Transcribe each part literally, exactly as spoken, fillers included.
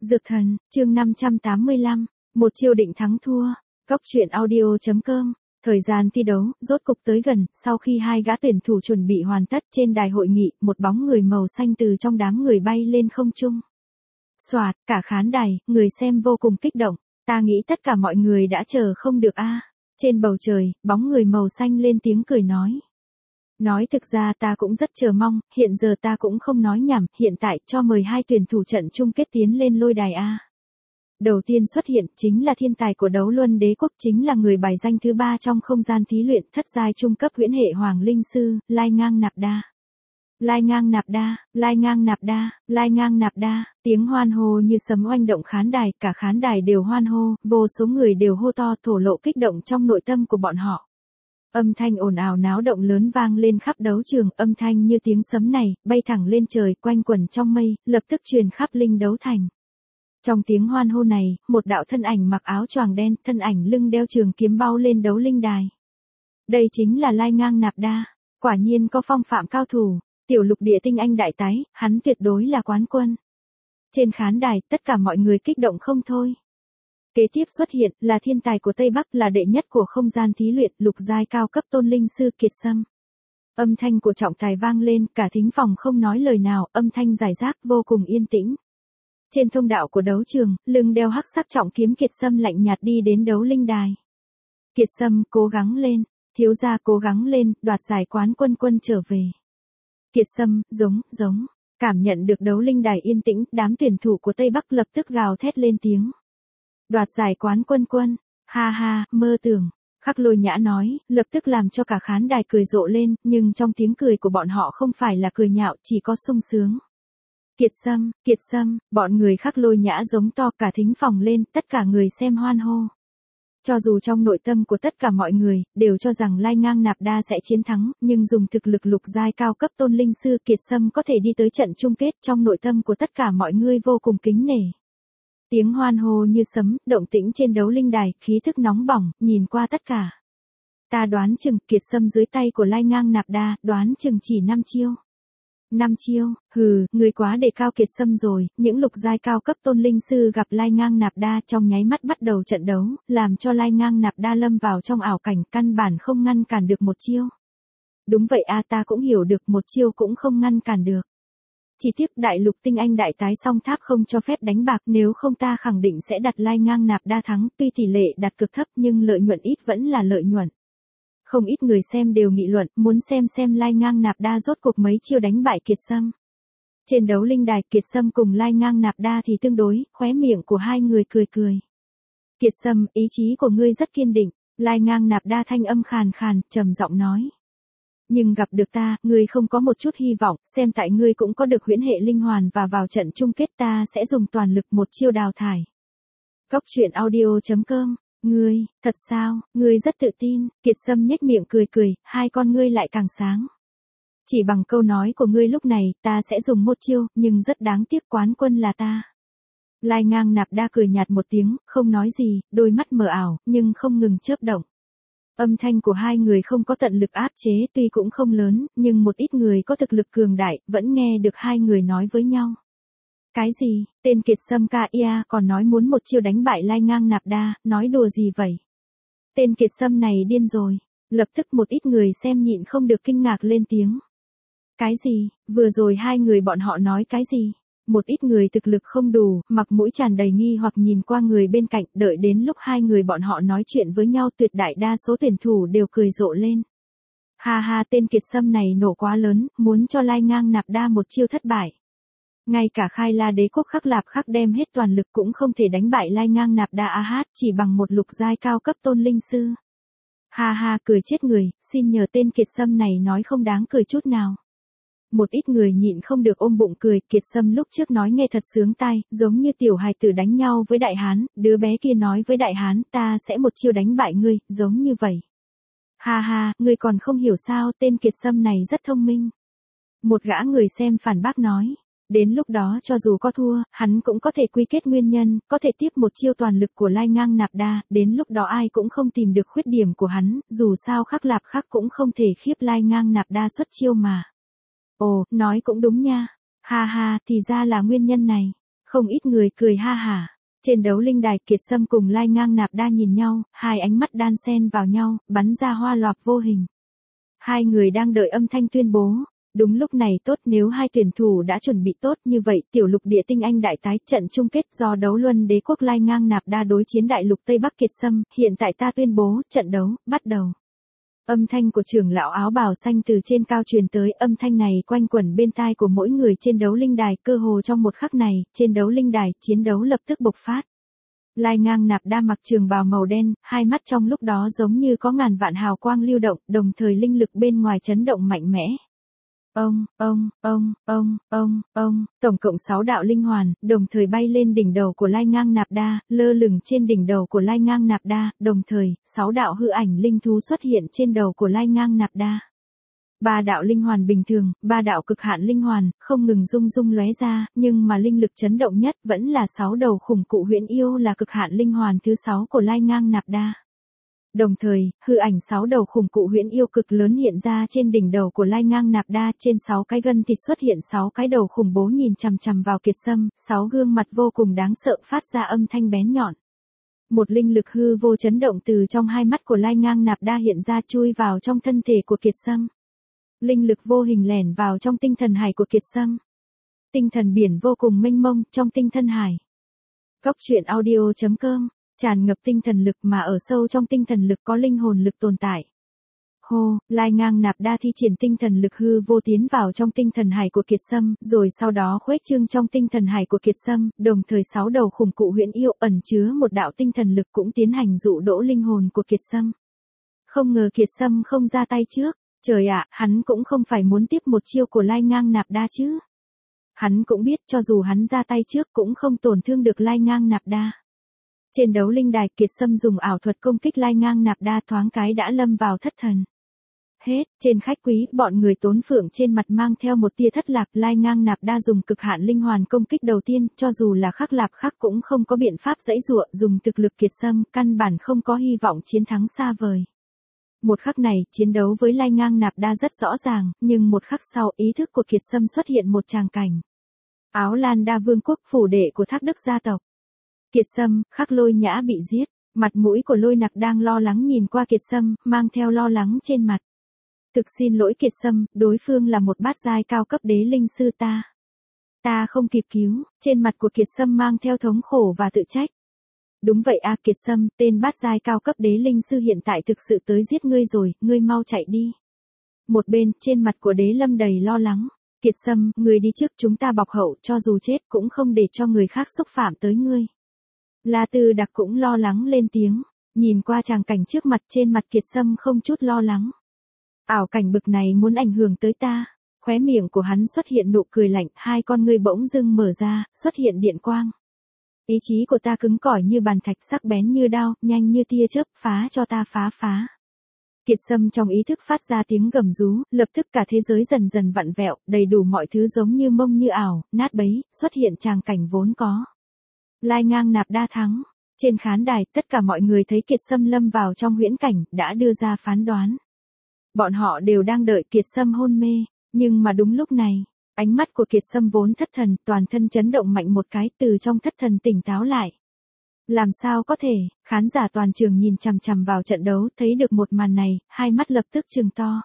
Dược thần, chương năm trăm tám mươi lăm, một chiêu định thắng thua. Góc truyện audio.com. Thời gian thi đấu, rốt cục tới gần, sau khi hai gã tuyển thủ chuẩn bị hoàn tất trên đài hội nghị, một bóng người màu xanh từ trong đám người bay lên không trung. Xoạt, cả khán đài, người xem vô cùng kích động, ta nghĩ tất cả mọi người đã chờ không được a. Trên bầu trời, bóng người màu xanh lên tiếng cười nói. Nói thực ra ta cũng rất chờ mong, hiện giờ ta cũng không nói nhảm, hiện tại cho mời hai tuyển thủ trận chung kết tiến lên lôi đài A. Đầu tiên xuất hiện chính là thiên tài của đấu luân đế quốc, chính là người bài danh thứ ba trong không gian thí luyện thất giai trung cấp huyễn hệ hoàng linh sư, Lai Ngang Nạp Đa. Lai Ngang Nạp Đa, Lai Ngang Nạp Đa, Lai Ngang Nạp Đa, tiếng hoan hô như sấm oanh động khán đài, cả khán đài đều hoan hô, vô số người đều hô to thổ lộ kích động trong nội tâm của bọn họ. Âm thanh ồn ào náo động lớn vang lên khắp đấu trường, âm thanh như tiếng sấm này, bay thẳng lên trời, quanh quẩn trong mây, lập tức truyền khắp linh đấu thành. Trong tiếng hoan hô này, một đạo thân ảnh mặc áo choàng đen, thân ảnh lưng đeo trường kiếm bao lên đấu linh đài. Đây chính là Lai Ngang Nạp Đa, quả nhiên có phong phạm cao thủ, tiểu lục địa tinh anh đại tái, hắn tuyệt đối là quán quân. Trên khán đài, tất cả mọi người kích động không thôi. Kế tiếp xuất hiện là thiên tài của Tây Bắc, là đệ nhất của không gian thí luyện, lục giai cao cấp tôn linh sư Kiệt Sâm. Âm thanh của trọng tài vang lên, cả thính phòng không nói lời nào, âm thanh giải rác vô cùng yên tĩnh. Trên thông đạo của đấu trường, lưng đeo hắc sắc trọng kiếm Kiệt Sâm lạnh nhạt đi đến đấu linh đài. Kiệt Sâm, cố gắng lên, thiếu gia cố gắng lên, đoạt giải quán quân quân trở về. Kiệt Sâm, giống, giống, cảm nhận được đấu linh đài yên tĩnh, đám tuyển thủ của Tây Bắc lập tức gào thét lên tiếng. Đoạt giải quán quân quân, ha ha, mơ tưởng, Khắc Lôi Nhã nói, lập tức làm cho cả khán đài cười rộ lên, nhưng trong tiếng cười của bọn họ không phải là cười nhạo, chỉ có sung sướng. Kiệt Sâm, Kiệt Sâm, bọn người Khắc Lôi Nhã giống to, cả thính phòng lên, tất cả người xem hoan hô. Cho dù trong nội tâm của tất cả mọi người, đều cho rằng Lai Ngang Nạp Đa sẽ chiến thắng, nhưng dùng thực lực lục giai cao cấp tôn linh sư Kiệt Sâm có thể đi tới trận chung kết, trong nội tâm của tất cả mọi người vô cùng kính nể. Tiếng hoan hô như sấm, động tĩnh trên đấu linh đài, khí thức nóng bỏng, nhìn qua tất cả. Ta đoán chừng, Kiệt Sâm dưới tay của Lai Ngang Nạp Đa, đoán chừng chỉ năm chiêu. năm chiêu, hừ, người quá đề cao Kiệt Sâm rồi, những lục giai cao cấp tôn linh sư gặp Lai Ngang Nạp Đa trong nháy mắt bắt đầu trận đấu, làm cho Lai Ngang Nạp Đa lâm vào trong ảo cảnh, căn bản không ngăn cản được một chiêu. Đúng vậy a, ta cũng hiểu được, một chiêu cũng không ngăn cản được. Chỉ tiếc đại lục tinh anh đại tái song tháp không cho phép đánh bạc, nếu không ta khẳng định sẽ đặt Lai Ngang Nạp Đa thắng, tuy tỷ lệ đặt cực thấp nhưng lợi nhuận ít vẫn là lợi nhuận. Không ít người xem đều nghị luận, muốn xem xem Lai Ngang Nạp Đa rốt cuộc mấy chiêu đánh bại Kiệt Sâm. Trên đấu linh đài, Kiệt Sâm cùng Lai Ngang Nạp Đa thì tương đối, khóe miệng của hai người cười cười. Kiệt Sâm, ý chí của ngươi rất kiên định, Lai Ngang Nạp Đa thanh âm khàn khàn, trầm giọng nói. Nhưng gặp được ta, ngươi không có một chút hy vọng, xem tại ngươi cũng có được huyễn hệ linh hoàn và vào trận chung kết ta sẽ dùng toàn lực một chiêu đào thải. Góc truyện audio.com. Ngươi, thật sao, ngươi rất tự tin, Kiệt Sâm nhếch miệng cười cười, hai con ngươi lại càng sáng. Chỉ bằng câu nói của ngươi lúc này, ta sẽ dùng một chiêu, nhưng rất đáng tiếc quán quân là ta. Lai Ngang Nạp Đa cười nhạt một tiếng, không nói gì, đôi mắt mờ ảo, nhưng không ngừng chớp động. Âm thanh của hai người không có tận lực áp chế, tuy cũng không lớn, nhưng một ít người có thực lực cường đại, vẫn nghe được hai người nói với nhau. Cái gì, tên Kiệt Sâm ca ia còn nói muốn một chiêu đánh bại Lai Ngang Nạp Đa, nói đùa gì vậy? Tên Kiệt Sâm này điên rồi, lập tức một ít người xem nhịn không được kinh ngạc lên tiếng. Cái gì, vừa rồi hai người bọn họ nói cái gì? Một ít người thực lực không đủ, mặt mũi tràn đầy nghi hoặc nhìn qua người bên cạnh, đợi đến lúc hai người bọn họ nói chuyện với nhau, tuyệt đại đa số tuyển thủ đều cười rộ lên. Ha ha, tên Kiệt Sâm này nổ quá lớn, muốn cho Lai Ngang Nạp Đa một chiêu thất bại. Ngay cả Khai La đế quốc Khắc Lạp Khắc đem hết toàn lực cũng không thể đánh bại Lai Ngang Nạp Đa a hát, chỉ bằng một lục giai cao cấp tôn linh sư. Ha ha, cười chết người, xin nhờ tên Kiệt Sâm này nói không đáng cười chút nào. Một ít người nhịn không được ôm bụng cười, Kiệt Sâm lúc trước nói nghe thật sướng tai, giống như tiểu hài tử đánh nhau với đại hán, đứa bé kia nói với đại hán, ta sẽ một chiêu đánh bại ngươi, giống như vậy. Ha ha, ngươi còn không hiểu sao, tên Kiệt Sâm này rất thông minh. Một gã người xem phản bác nói. Đến lúc đó cho dù có thua, hắn cũng có thể quy kết nguyên nhân, có thể tiếp một chiêu toàn lực của Lai Ngang Nạp Đa, đến lúc đó ai cũng không tìm được khuyết điểm của hắn, dù sao Khắc Lạp Khắc cũng không thể khiếp Lai Ngang Nạp Đa xuất chiêu mà. Ồ, nói cũng đúng nha. Ha ha, thì ra là nguyên nhân này. Không ít người cười ha hả. Trên đấu linh đài Kiệt Sâm cùng Lai Ngang Nạp Đa nhìn nhau, hai ánh mắt đan xen vào nhau, bắn ra hoa loạp vô hình. Hai người đang đợi âm thanh tuyên bố. Đúng lúc này tốt, nếu hai tuyển thủ đã chuẩn bị tốt như vậy, tiểu lục địa tinh anh đại tái trận chung kết do đấu luân đế quốc Lai Ngang Nạp Đa đối chiến đại lục Tây Bắc Kiệt Sâm, hiện tại ta tuyên bố, trận đấu, bắt đầu. Âm thanh của trưởng lão áo bào xanh từ trên cao truyền tới, âm thanh này quanh quẩn bên tai của mỗi người trên đấu linh đài, cơ hồ trong một khắc này, trên đấu linh đài, chiến đấu lập tức bộc phát. Lai Ngang Nạp Đa mặc trường bào màu đen, hai mắt trong lúc đó giống như có ngàn vạn hào quang lưu động, đồng thời linh lực bên ngoài chấn động mạnh mẽ. Ông, ông, ông, ông, ông, ông, tổng cộng sáu đạo linh hoàn, đồng thời bay lên đỉnh đầu của Lai Ngang Nạp Đa, lơ lửng trên đỉnh đầu của Lai Ngang Nạp Đa, đồng thời, sáu đạo hư ảnh linh thú xuất hiện trên đầu của Lai Ngang Nạp Đa. Ba đạo linh hoàn bình thường, ba đạo cực hạn linh hoàn, không ngừng rung rung lóe ra, nhưng mà linh lực chấn động nhất vẫn là sáu đầu khủng cụ huyễn yêu là cực hạn linh hoàn thứ sáu của Lai Ngang Nạp Đa. Đồng thời, hư ảnh sáu đầu khủng cụ huyễn yêu cực lớn hiện ra trên đỉnh đầu của Lai Ngang Nạp Đa, trên sáu cái gân thịt xuất hiện sáu cái đầu khủng bố nhìn chằm chằm vào Kiệt Sâm, sáu gương mặt vô cùng đáng sợ phát ra âm thanh bén nhọn. Một linh lực hư vô chấn động từ trong hai mắt của Lai Ngang Nạp Đa hiện ra chui vào trong thân thể của Kiệt Sâm. Linh lực vô hình lẻn vào trong tinh thần hải của Kiệt Sâm. Tinh thần biển vô cùng mênh mông trong tinh thần hải. Góc truyện audio chấm com tràn ngập tinh thần lực mà ở sâu trong tinh thần lực có linh hồn lực tồn tại. Hô, Lai Ngang Nạp Đa thi triển tinh thần lực hư vô tiến vào trong tinh thần hải của Kiệt Sâm, rồi sau đó khuếch trương trong tinh thần hải của Kiệt Sâm, đồng thời sáu đầu khủng cụ huyễn yêu ẩn chứa một đạo tinh thần lực cũng tiến hành dụ đỗ linh hồn của Kiệt Sâm. Không ngờ Kiệt Sâm không ra tay trước, trời ạ, hắn cũng không phải muốn tiếp một chiêu của Lai Ngang Nạp Đa chứ. Hắn cũng biết cho dù hắn ra tay trước cũng không tổn thương được Lai Ngang Nạp Đa. Trên đấu linh đài Kiệt Sâm dùng ảo thuật công kích Lai Ngang Nạp Đa thoáng cái đã lâm vào thất thần. Hết, trên khách quý, bọn người Tốn Phượng trên mặt mang theo một tia thất lạc. Lai Ngang Nạp Đa dùng cực hạn linh hoàn công kích đầu tiên, cho dù là Khắc Lạp Khắc cũng không có biện pháp giãy giụa, dùng thực lực Kiệt Sâm, căn bản không có hy vọng chiến thắng xa vời. Một khắc này, chiến đấu với Lai Ngang Nạp Đa rất rõ ràng, nhưng một khắc sau, ý thức của Kiệt Sâm xuất hiện một tràng cảnh. Áo Lan Đa Vương quốc phủ đệ của Thác Đức gia tộc. Kiệt Sâm, Khắc Lôi Nhã bị giết, mặt mũi của Lôi Nặc đang lo lắng nhìn qua Kiệt Sâm, mang theo lo lắng trên mặt. Thực xin lỗi Kiệt Sâm, đối phương là một bát giai cao cấp đế linh sư ta. Ta không kịp cứu, trên mặt của Kiệt Sâm mang theo thống khổ và tự trách. Đúng vậy à Kiệt Sâm, tên bát giai cao cấp đế linh sư hiện tại thực sự tới giết ngươi rồi, ngươi mau chạy đi. Một bên, trên mặt của Đế Lâm đầy lo lắng. Kiệt Sâm, ngươi đi trước, chúng ta bọc hậu, cho dù chết cũng không để cho người khác xúc phạm tới ngươi. La Tư Đặc cũng lo lắng lên tiếng, nhìn qua tràng cảnh trước mặt, trên mặt Kiệt Sâm không chút lo lắng. Ảo cảnh bực này muốn ảnh hưởng tới ta. Khóe miệng của hắn xuất hiện nụ cười lạnh, hai con ngươi bỗng dưng mở ra, xuất hiện điện quang. Ý chí của ta cứng cỏi như bàn thạch, sắc bén như đao, nhanh như tia chớp, phá cho ta phá phá. Kiệt Sâm trong ý thức phát ra tiếng gầm rú, lập tức cả thế giới dần dần vặn vẹo, đầy đủ mọi thứ giống như mông như ảo, nát bấy, xuất hiện tràng cảnh vốn có. Lai Ngang Nạp Đa thắng. Trên khán đài, tất cả mọi người thấy Kiệt Sâm lâm vào trong huyễn cảnh, đã đưa ra phán đoán. Bọn họ đều đang đợi Kiệt Sâm hôn mê, nhưng mà đúng lúc này, ánh mắt của Kiệt Sâm vốn thất thần, toàn thân chấn động mạnh một cái, từ trong thất thần tỉnh táo lại. Làm sao có thể, khán giả toàn trường nhìn chằm chằm vào trận đấu, thấy được một màn này, hai mắt lập tức trừng to.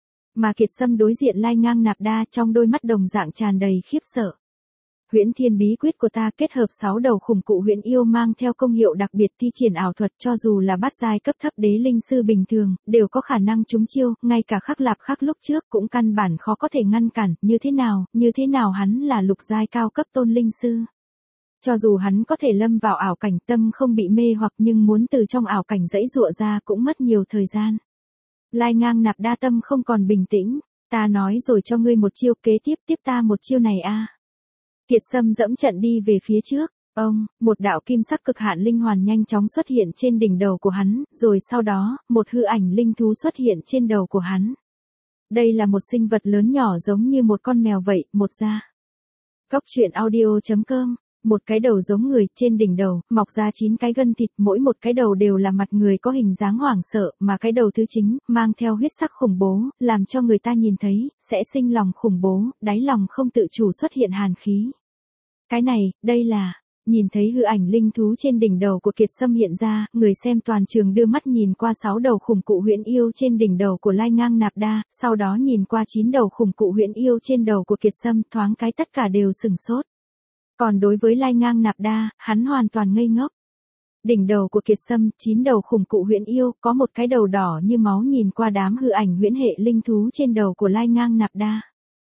Mà Kiệt Sâm đối diện Lai Ngang Nạp Đa, trong đôi mắt đồng dạng tràn đầy khiếp sợ. Huyễn Thiên bí quyết của ta kết hợp sáu đầu khủng cụ huyễn yêu mang theo công hiệu đặc biệt thi triển ảo thuật, cho dù là bát giai cấp thấp đế linh sư bình thường, đều có khả năng trúng chiêu, ngay cả Khắc Lạp Khắc lúc trước cũng căn bản khó có thể ngăn cản, như thế nào, như thế nào hắn là lục giai cao cấp tôn linh sư. Cho dù hắn có thể lâm vào ảo cảnh, tâm không bị mê hoặc, nhưng muốn từ trong ảo cảnh giãy giụa ra cũng mất nhiều thời gian. Lai Ngang Nạp Đa tâm không còn bình tĩnh, ta nói rồi cho ngươi một chiêu, kế tiếp tiếp ta một chiêu này a. Kiệt Sâm dẫm trận đi về phía trước, ông, một đạo kim sắc cực hạn linh hoàn nhanh chóng xuất hiện trên đỉnh đầu của hắn, rồi sau đó, một hư ảnh linh thú xuất hiện trên đầu của hắn. Đây là một sinh vật lớn nhỏ giống như một con mèo vậy, một da. Góc truyện audio chấm com, một cái đầu giống người, trên đỉnh đầu, mọc ra chín cái gân thịt, mỗi một cái đầu đều là mặt người có hình dáng hoảng sợ, mà cái đầu thứ chính, mang theo huyết sắc khủng bố, làm cho người ta nhìn thấy, sẽ sinh lòng khủng bố, đáy lòng không tự chủ xuất hiện hàn khí. Cái này, đây là... Nhìn thấy hư ảnh linh thú trên đỉnh đầu của Kiệt Sâm hiện ra, người xem toàn trường đưa mắt nhìn qua sáu đầu khủng cụ huyễn yêu trên đỉnh đầu của Lai Ngang Nạp Đa, sau đó nhìn qua chín đầu khủng cụ huyễn yêu trên đầu của Kiệt Sâm, thoáng cái tất cả đều sửng sốt. Còn đối với Lai Ngang Nạp Đa, hắn hoàn toàn ngây ngốc. Đỉnh đầu của Kiệt Sâm, chín đầu khủng cụ huyễn yêu, có một cái đầu đỏ như máu nhìn qua đám hư ảnh huyễn hệ linh thú trên đầu của Lai Ngang Nạp Đa.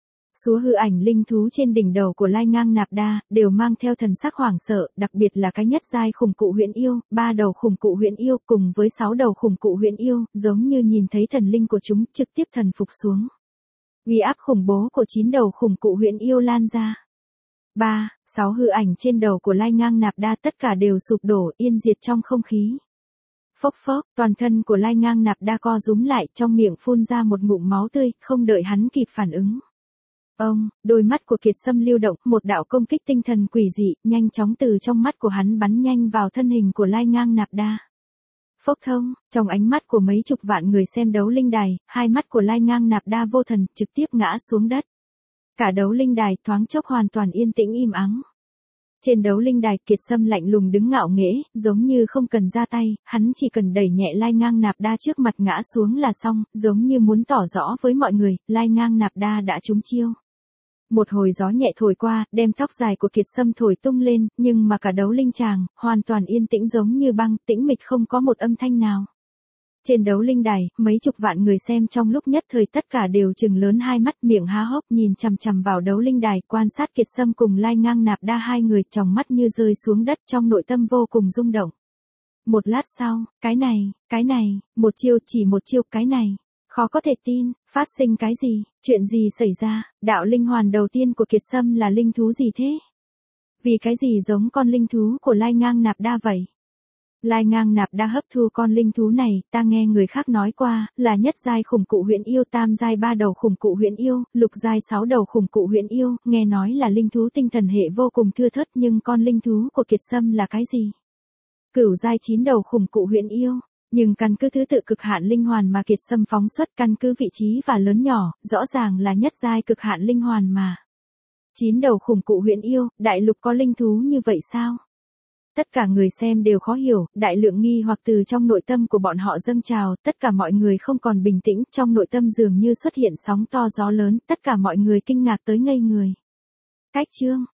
Số hư ảnh linh thú trên đỉnh đầu của Lai Ngang Nạp Đa, đều mang theo thần sắc hoảng sợ, đặc biệt là cái nhất giai khủng cụ huyễn yêu, ba đầu khủng cụ huyễn yêu cùng với sáu đầu khủng cụ huyễn yêu, giống như nhìn thấy thần linh của chúng, trực tiếp thần phục xuống. Uy áp khủng bố của chín đầu khủng cụ huyễn yêu lan ra. Ba, sáu hư ảnh trên đầu của Lai Ngang Nạp Đa tất cả đều sụp đổ, yên diệt trong không khí. Phốc phốc, toàn thân của Lai Ngang Nạp Đa co rúm lại, trong miệng phun ra một ngụm máu tươi, không đợi hắn kịp phản ứng. Ông, đôi mắt của Kiệt Sâm lưu động, một đạo công kích tinh thần quỷ dị, nhanh chóng từ trong mắt của hắn bắn nhanh vào thân hình của Lai Ngang Nạp Đa. Phốc thông, trong ánh mắt của mấy chục vạn người xem đấu linh đài, hai mắt của Lai Ngang Nạp Đa vô thần, trực tiếp ngã xuống đất. Cả đấu linh đài thoáng chốc hoàn toàn yên tĩnh im ắng. Trên đấu linh đài, Kiệt Sâm lạnh lùng đứng ngạo nghễ, giống như không cần ra tay, hắn chỉ cần đẩy nhẹ Lai Ngang Nạp Đa trước mặt ngã xuống là xong, giống như muốn tỏ rõ với mọi người, Lai Ngang Nạp Đa đã trúng chiêu. Một hồi gió nhẹ thổi qua, đem tóc dài của Kiệt Sâm thổi tung lên, nhưng mà cả đấu linh tràng, hoàn toàn yên tĩnh giống như băng, tĩnh mịch không có một âm thanh nào. Trên đấu linh đài, mấy chục vạn người xem trong lúc nhất thời tất cả đều trừng lớn hai mắt, miệng há hốc nhìn chằm chằm vào đấu linh đài, quan sát Kiệt Sâm cùng Lai Ngang Nạp Đa hai người, tròng mắt như rơi xuống đất, trong nội tâm vô cùng rung động. Một lát sau, cái này, cái này, một chiêu, chỉ một chiêu, cái này. Khó có thể tin, phát sinh cái gì, chuyện gì xảy ra, đạo linh hoàn đầu tiên của Kiệt Sâm là linh thú gì thế? Vì cái gì giống con linh thú của Lai Ngang Nạp Đa vậy? Lai Ngang Nạp Đa hấp thu con linh thú này, ta nghe người khác nói qua, là nhất giai khủng cụ huyễn yêu, tam giai ba đầu khủng cụ huyễn yêu, lục giai sáu đầu khủng cụ huyễn yêu, nghe nói là linh thú tinh thần hệ vô cùng thưa thớt, nhưng con linh thú của Kiệt Sâm là cái gì? Cửu giai chín đầu khủng cụ huyễn yêu. Nhưng căn cứ thứ tự cực hạn linh hoàn mà Kiệt Sâm phóng xuất, căn cứ vị trí và lớn nhỏ, rõ ràng là nhất giai cực hạn linh hoàn mà. Chín đầu khủng cụ huyễn yêu, đại lục có linh thú như vậy sao? Tất cả người xem đều khó hiểu, đại lượng nghi hoặc từ trong nội tâm của bọn họ dâng trào, tất cả mọi người không còn bình tĩnh, trong nội tâm dường như xuất hiện sóng to gió lớn, tất cả mọi người kinh ngạc tới ngây người. Cách chương